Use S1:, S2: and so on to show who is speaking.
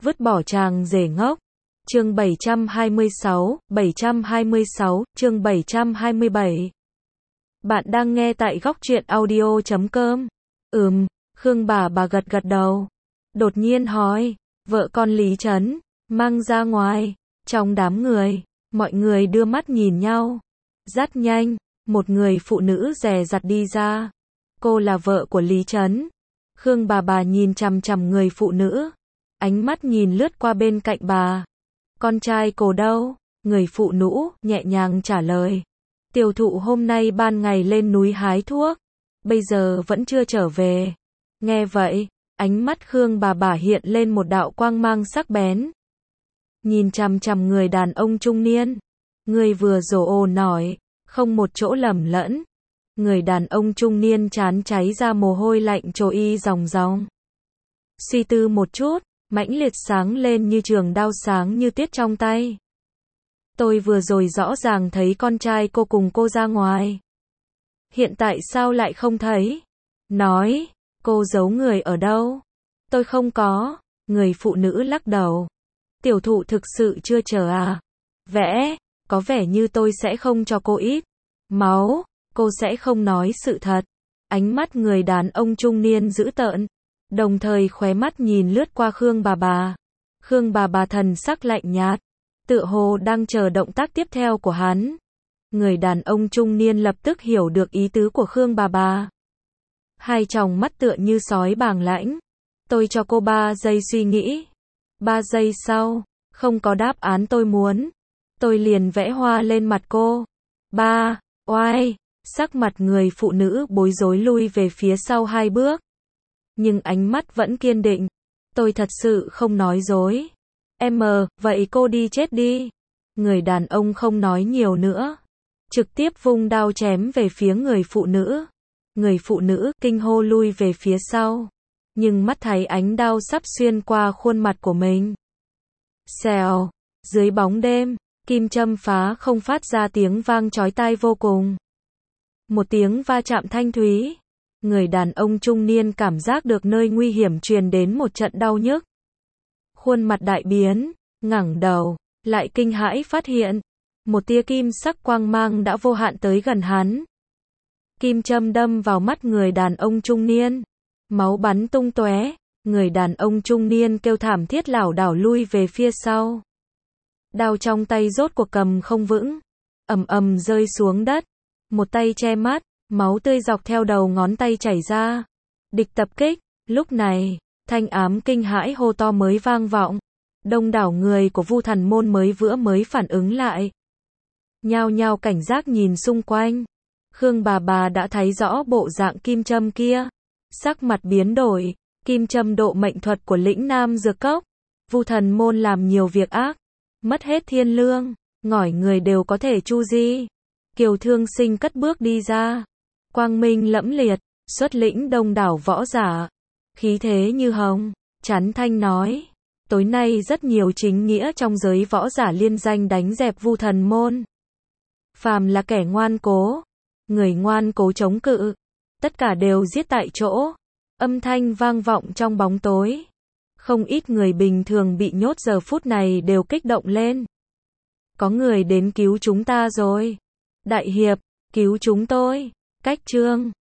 S1: vứt bỏ chàng rể ngốc. Chương 726, chương 727. Bạn đang nghe tại góc truyện audio.com. Khương bà gật gật đầu. Đột nhiên hỏi, vợ con Lý Trấn, mang ra ngoài. Trong đám người, mọi người đưa mắt nhìn nhau. Rất nhanh, một người phụ nữ dè dặt đi ra. Cô là vợ của Lý Trấn. Khương bà nhìn chằm chằm người phụ nữ. Ánh mắt nhìn lướt qua bên cạnh bà. Con trai cô đâu? Người phụ nữ nhẹ nhàng trả lời. Tiểu thụ hôm nay ban ngày lên núi hái thuốc. Bây giờ vẫn chưa trở về. Nghe vậy, ánh mắt Khương bà hiện lên một đạo quang mang sắc bén. Nhìn chằm chằm người đàn ông trung niên. Người vừa rồ ồ nói, không một chỗ lầm lẫn. Người đàn ông trung niên trán cháy ra mồ hôi lạnh trôi ròng ròng. Suy tư một chút, mãnh liệt sáng lên như trường đao sáng như tiết trong tay. Tôi vừa rồi rõ ràng thấy con trai cô cùng cô ra ngoài. Hiện tại sao lại không thấy? Nói, cô giấu người ở đâu? Tôi không có. Người phụ nữ lắc đầu. Tiểu thụ thực sự chưa chờ à? Có vẻ như tôi sẽ không cho cô ít máu. Cô sẽ không nói sự thật. Ánh mắt người đàn ông trung niên dữ tợn. Đồng thời khóe mắt nhìn lướt qua Khương bà. Khương bà thần sắc lạnh nhạt. Tựa hồ đang chờ động tác tiếp theo của hắn. Người đàn ông trung niên lập tức hiểu được ý tứ của Khương bà. Hai tròng mắt tựa như sói bàng lãnh. Tôi cho cô 3 giây suy nghĩ. 3 giây sau, không có đáp án tôi muốn. Tôi liền vẽ hoa lên mặt cô. Oai, sắc mặt người phụ nữ bối rối lui về phía sau 2 bước. Nhưng ánh mắt vẫn kiên định. Tôi thật sự không nói dối. Vậy cô đi chết đi. Người đàn ông không nói nhiều nữa. Trực tiếp vung đao chém về phía người phụ nữ. Người phụ nữ kinh hô lui về phía sau. Nhưng mắt thấy ánh đao sắp xuyên qua khuôn mặt của mình. Xèo, dưới bóng đêm, kim châm phá không phát ra tiếng vang chói tai vô cùng. Một tiếng va chạm thanh thúy. Người đàn ông trung niên cảm giác được nơi nguy hiểm truyền đến một trận đau nhức. Khuôn mặt đại biến, ngẩng đầu, lại kinh hãi phát hiện. Một tia kim sắc quang mang đã vô hạn tới gần hắn. Kim châm đâm vào mắt người đàn ông trung niên. Máu bắn tung tóe. Người đàn ông trung niên kêu thảm thiết lảo đảo lui về phía sau. Đao trong tay rốt cuộc cầm không vững. Ầm rơi xuống đất. Một tay che mắt. Máu tươi dọc theo đầu ngón tay chảy ra. Địch tập kích. Lúc này, thanh ám kinh hãi hô to mới vang vọng. Đông đảo người của Vu Thần môn mới phản ứng lại. Nhao nhao cảnh giác nhìn xung quanh. Khương bà đã thấy rõ bộ dạng kim châm kia. Sắc mặt biến đổi. Kim châm độ mệnh thuật của lĩnh Nam Dược Cốc. Vu Thần môn làm nhiều việc ác. Mất hết thiên lương. Ngỏi người đều có thể chu di. Kiều Thương Sinh cất bước đi ra. Quang minh lẫm liệt. Xuất lĩnh đông đảo võ giả. Khí thế như hồng. Chắn thanh nói. Tối nay rất nhiều chính nghĩa trong giới võ giả liên danh đánh dẹp Vu Thần môn. Phàm là kẻ ngoan cố. Người ngoan cố chống cự. Tất cả đều giết tại chỗ. Âm thanh vang vọng trong bóng tối. Không ít người bình thường bị nhốt giờ phút này đều kích động lên. Có người đến cứu chúng ta rồi. Đại hiệp, cứu chúng tôi. Cách chương